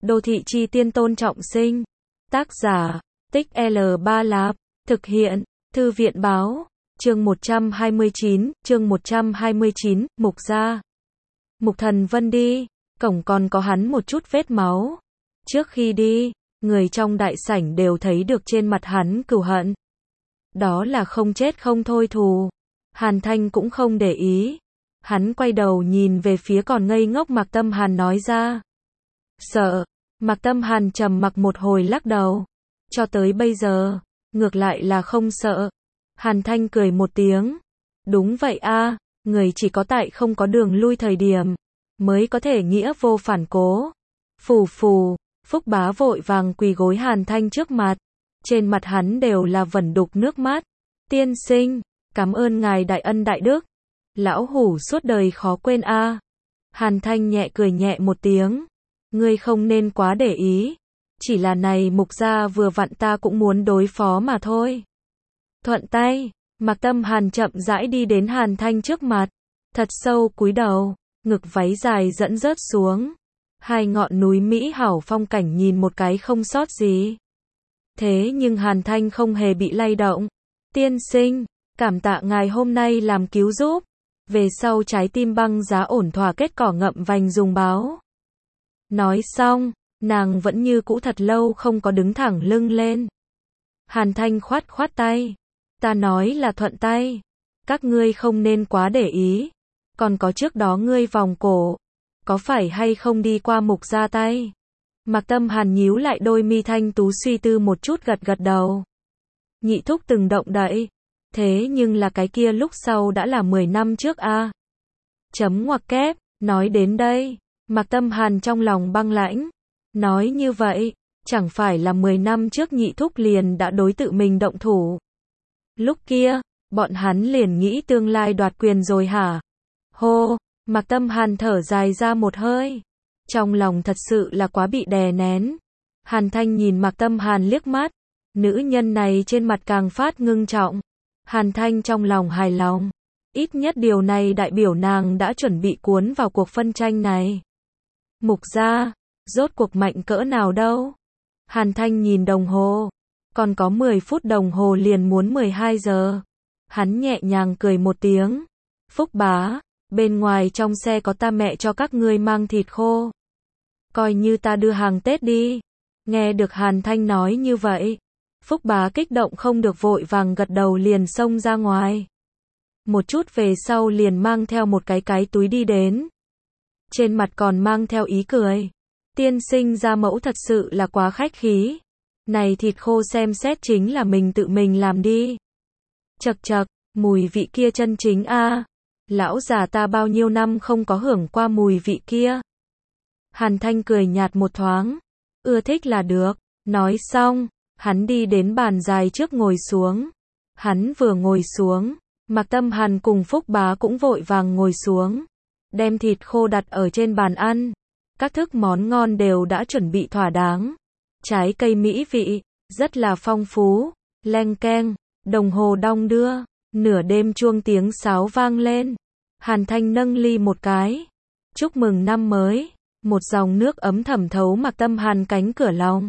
Đô thị chi tiên Tôn Trọng Sinh. Tác giả, Tích L3 Lạp. Thực hiện, Thư viện báo. Chương 129, Mục gia. Mục Thần Vân đi, cổng còn có hắn một chút vết máu. Trước khi đi, người trong đại sảnh đều thấy được trên mặt hắn cừu hận. Đó là không chết không thôi thù. Hàn Thanh cũng không để ý. Hắn quay đầu nhìn về phía còn ngây ngốc Mạc Tâm Hàn nói ra. Sợ. Mạc Tâm Hàn trầm mặc một hồi lắc đầu. Cho tới bây giờ, ngược lại là không sợ. Hàn Thanh cười một tiếng. Đúng vậy a, người chỉ có tại không có đường lui thời điểm, mới có thể nghĩa vô phản cố. Phù phù, Phúc Bá vội vàng quỳ gối Hàn Thanh trước mặt. Trên mặt hắn đều là vẩn đục nước mắt. Tiên sinh, cảm ơn ngài đại ân đại đức. Lão hủ suốt đời khó quên a. Hàn Thanh nhẹ cười nhẹ một tiếng. Ngươi không nên quá để ý. Chỉ là này Mục gia vừa vặn ta cũng muốn đối phó mà thôi. Thuận tay, Mạc Tâm Hàn chậm rãi đi đến Hàn Thanh trước mặt. Thật sâu cúi đầu, ngực váy dài dẫn rớt xuống. Hai ngọn núi Mỹ hảo phong cảnh nhìn một cái không sót gì. Thế nhưng Hàn Thanh không hề bị lay động. Tiên sinh, cảm tạ ngài hôm nay làm cứu giúp. Về sau trái tim băng giá ổn thỏa kết cỏ ngậm vành dùng báo. Nói xong, nàng vẫn như cũ thật lâu không có đứng thẳng lưng lên. Hàn Thanh khoát khoát tay. Ta nói là thuận tay. Các ngươi không nên quá để ý. Còn có trước đó ngươi vòng cổ. Có phải hay không đi qua Mục gia tay? Mạc Tâm Hàn nhíu lại đôi mi thanh tú suy tư một chút gật gật đầu. Nhị thúc từng động đậy. Thế nhưng là cái kia lúc sau đã là 10 năm trước a. Chấm ngoặc kép, nói đến đây. Mạc Tâm Hàn trong lòng băng lãnh. Nói như vậy, chẳng phải là 10 năm trước nhị thúc liền đã đối tự mình động thủ. Lúc kia, bọn hắn liền nghĩ tương lai đoạt quyền rồi hả? Hô, Mạc Tâm Hàn thở dài ra một hơi. Trong lòng thật sự là quá bị đè nén. Hàn Thanh nhìn Mạc Tâm Hàn liếc mắt. Nữ nhân này trên mặt càng phát ngưng trọng. Hàn Thanh trong lòng hài lòng. Ít nhất điều này đại biểu nàng đã chuẩn bị cuốn vào cuộc phân tranh này. Mục gia, rốt cuộc mạnh cỡ nào đâu? Hàn Thanh nhìn đồng hồ. Còn có 10 phút đồng hồ liền muốn 12 giờ. Hắn nhẹ nhàng cười một tiếng. Phúc Bá, bên ngoài trong xe có ta mẹ cho các ngươi mang thịt khô. Coi như ta đưa hàng Tết đi. Nghe được Hàn Thanh nói như vậy. Phúc Bá kích động không được vội vàng gật đầu liền xông ra ngoài. Một chút về sau liền mang theo một cái túi đi đến. Trên mặt còn mang theo ý cười. Tiên sinh gia mẫu thật sự là quá khách khí. Này thịt khô xem xét chính là mình tự mình làm đi. Chậc chậc, mùi vị kia chân chính a. Lão già ta bao nhiêu năm không có hưởng qua mùi vị kia. Hàn Thanh cười nhạt một thoáng. Ưa thích là được. Nói xong, hắn đi đến bàn dài trước ngồi xuống. Hắn vừa ngồi xuống, Mạc Tâm Hàn cùng Phúc Bá cũng vội vàng ngồi xuống. Đem thịt khô đặt ở trên bàn ăn. Các thức món ngon đều đã chuẩn bị thỏa đáng. Trái cây mỹ vị, rất là phong phú. Leng keng, đồng hồ đong đưa. Nửa đêm chuông tiếng sáo vang lên. Hàn Thanh nâng ly một cái. Chúc mừng năm mới. Một dòng nước ấm thẩm thấu Mạc Tâm Hàn cánh cửa lòng.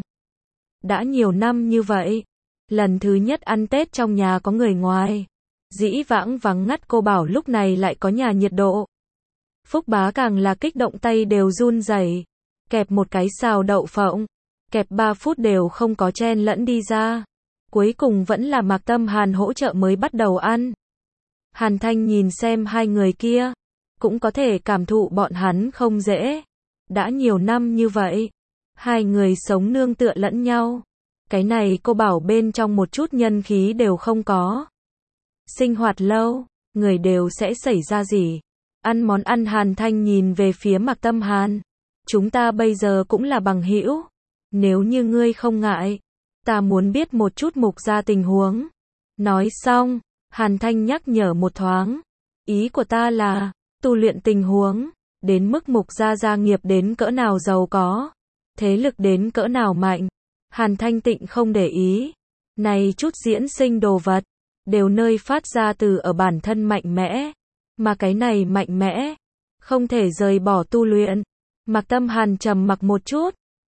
Đã nhiều năm như vậy. Lần thứ nhất ăn Tết trong nhà có người ngoài. Dĩ vãng vắng ngắt cô bảo lúc này lại có nhà nhiệt độ. Phúc Bá càng là kích động tay đều run rẩy. Kẹp một cái xào đậu phộng. Kẹp 3 phút đều không có chen lẫn đi ra. Cuối cùng vẫn là Mạc Tâm Hàn hỗ trợ mới bắt đầu ăn. Hàn Thanh nhìn xem hai người kia. Cũng có thể cảm thụ bọn hắn không dễ. Đã nhiều năm như vậy. Hai người sống nương tựa lẫn nhau. Cái này cô bảo bên trong một chút nhân khí đều không có. Sinh hoạt lâu, người đều sẽ xảy ra gì? Ăn món ăn. Hàn Thanh nhìn về phía Mạc Tâm Hàn. Chúng ta bây giờ cũng là bằng hữu. Nếu như ngươi không ngại, ta muốn biết một chút Mục gia tình huống. Nói xong, Hàn Thanh nhắc nhở một thoáng. Ý của ta là, tu luyện tình huống, đến mức Mục gia gia nghiệp đến cỡ nào giàu có, thế lực đến cỡ nào mạnh. Hàn Thanh tịnh không để ý. Này chút diễn sinh đồ vật, đều nơi phát ra từ ở bản thân mạnh mẽ. Mà cái này mạnh mẽ, không thể rời bỏ tu luyện. Mạc Tâm Hàn trầm mặc một chút.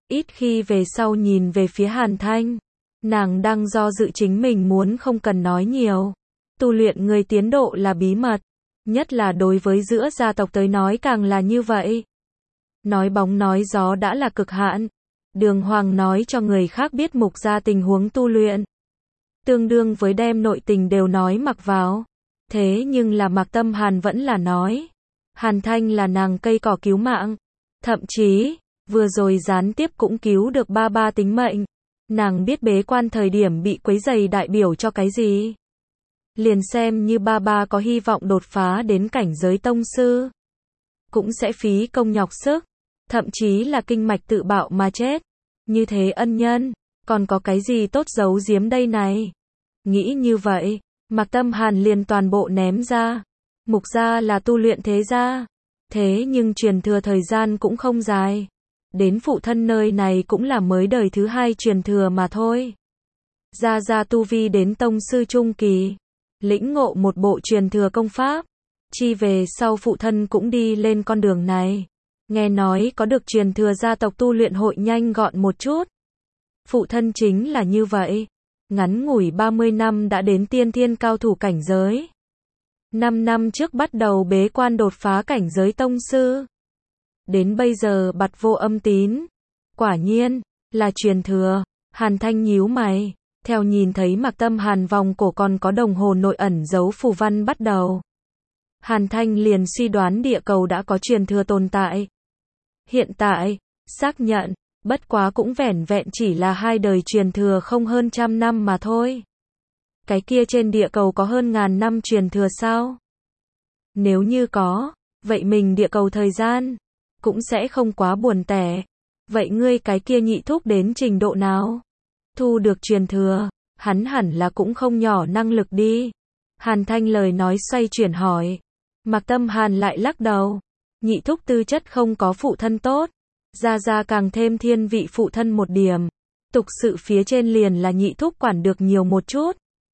Ít khi về sau nhìn về phía Hàn Thanh. Nàng đang do dự chính mình muốn không cần nói nhiều. Tu luyện người tiến độ là bí mật. Nhất là đối với giữa gia tộc tới nói càng là như vậy. Nói bóng nói gió đã là cực hạn. Đường hoàng nói cho người khác biết Mục gia tình huống tu luyện. Tương đương với đem nội tình đều nói mặc vào. Thế nhưng là Mạc Tâm Hàn vẫn là nói. Hàn Thanh là nàng cây cỏ cứu mạng. Thậm chí, vừa rồi gián tiếp cũng cứu được ba ba tính mệnh. Nàng biết bế quan thời điểm bị quấy rầy đại biểu cho cái gì. Liền xem như ba ba có hy vọng đột phá đến cảnh giới tông sư. Cũng sẽ phí công nhọc sức. Thậm chí là kinh mạch tự bạo mà chết. Như thế ân nhân, còn có cái gì tốt giấu giếm đây này. Nghĩ như vậy, Mạc Tâm Hàn liền toàn bộ ném ra. Mục gia là tu luyện thế gia. Thế nhưng truyền thừa thời gian cũng không dài. Đến phụ thân nơi này cũng là mới đời thứ 2 truyền thừa mà thôi. Gia gia tu vi đến tông sư trung kỳ. Lĩnh ngộ một bộ truyền thừa công pháp. Chi về sau phụ thân cũng đi lên con đường này. Nghe nói có được truyền thừa gia tộc tu luyện hội nhanh gọn một chút. Phụ thân chính là như vậy. Ngắn ngủi 30 năm đã đến tiên thiên cao thủ cảnh giới. 5 năm trước bắt đầu bế quan đột phá cảnh giới tông sư. Đến bây giờ bặt vô âm tín. Quả nhiên, là truyền thừa. Hàn Thanh nhíu mày. Theo nhìn thấy Mạc Tâm Hàn vòng cổ còn có đồng hồ nội ẩn dấu phù văn bắt đầu. Hàn Thanh liền suy đoán địa cầu đã có truyền thừa tồn tại. Hiện tại, xác nhận, bất quá cũng vẻn vẹn chỉ là 2 đời truyền thừa không hơn 100 năm mà thôi. Cái kia trên địa cầu có hơn ngàn năm truyền thừa sao? Nếu như có, vậy mình địa cầu thời gian cũng sẽ không quá buồn tẻ. Vậy ngươi cái kia nhị thúc đến trình độ nào? Thu được truyền thừa, hắn hẳn là cũng không nhỏ năng lực đi. Hàn Thanh lời nói xoay chuyển hỏi. Mạc Tâm Hàn lại lắc đầu. Nhị thúc tư chất không có phụ thân tốt. Gia gia càng thêm thiên vị phụ thân một điểm. Tục sự phía trên liền là nhị thúc quản được nhiều một chút.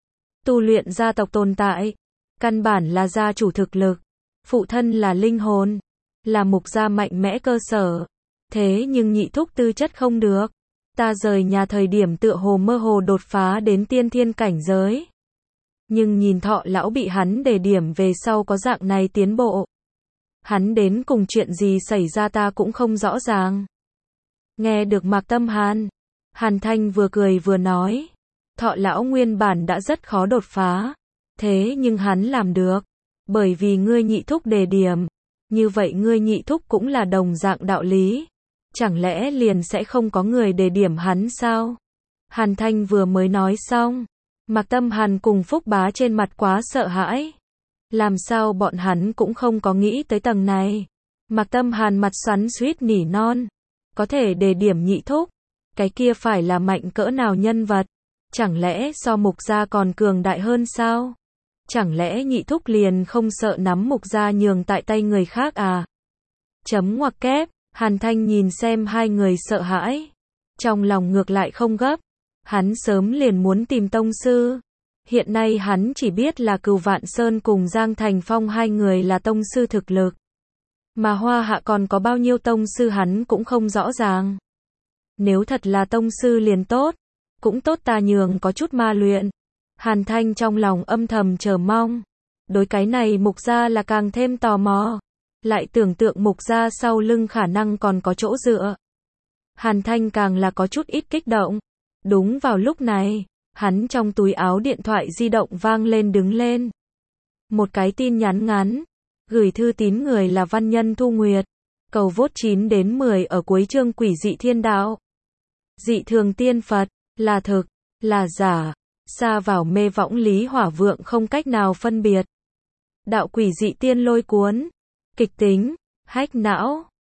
Tu luyện gia tộc tồn tại. Căn bản là gia chủ thực lực. Phụ thân là linh hồn. Là Mục gia mạnh mẽ cơ sở. Thế nhưng nhị thúc tư chất không được. Ta rời nhà thời điểm tựa hồ mơ hồ đột phá đến tiên thiên cảnh giới. Nhưng nhìn Thọ lão bị hắn đề điểm về sau có dạng này tiến bộ. Hắn đến cùng chuyện gì xảy ra ta cũng không rõ ràng. Nghe được Mạc Tâm Hàn. Hàn Thanh vừa cười vừa nói. Thọ lão nguyên bản đã rất khó đột phá. Thế nhưng hắn làm được. Bởi vì ngươi nhị thúc đề điểm. Như vậy ngươi nhị thúc cũng là đồng dạng đạo lý. Chẳng lẽ liền sẽ không có người đề điểm hắn sao? Hàn Thanh vừa mới nói xong. Mạc Tâm Hàn cùng Phúc Bá trên mặt quá sợ hãi. Làm sao bọn hắn cũng không có nghĩ tới tầng này. Mạc Tâm Hàn mặt xoắn xuýt nỉ non. Có thể đề điểm nhị thúc. Cái kia phải là mạnh cỡ nào nhân vật. Chẳng lẽ so Mục gia còn cường đại hơn sao? Chẳng lẽ nhị thúc liền không sợ nắm Mục gia nhường tại tay người khác à? Chấm ngoặc kép. Hàn Thanh nhìn xem hai người sợ hãi. Trong lòng ngược lại không gấp. Hắn sớm liền muốn tìm tông sư. Hiện nay hắn chỉ biết là Cửu Vạn Sơn cùng Giang Thành Phong hai người là tông sư thực lực. Mà Hoa Hạ còn có bao nhiêu tông sư hắn cũng không rõ ràng. Nếu thật là tông sư liền tốt. Cũng tốt ta nhường có chút ma luyện. Hàn Thanh trong lòng âm thầm chờ mong. Đối cái này Mục gia là càng thêm tò mò. Lại tưởng tượng Mục gia sau lưng khả năng còn có chỗ dựa. Hàn Thanh càng là có chút ít kích động. Đúng vào lúc này, hắn trong túi áo điện thoại di động vang lên đứng lên. Một cái tin nhắn ngắn. Gửi thư tín người là văn nhân Thu Nguyệt. Cầu vote 9 đến 10 ở cuối chương Quỷ dị thiên đạo. Dị thường tiên Phật, là thực, là giả. Xa vào mê võng lý hỏa vượng không cách nào phân biệt. Đạo quỷ dị tiên lôi cuốn. Kịch tính, hách não.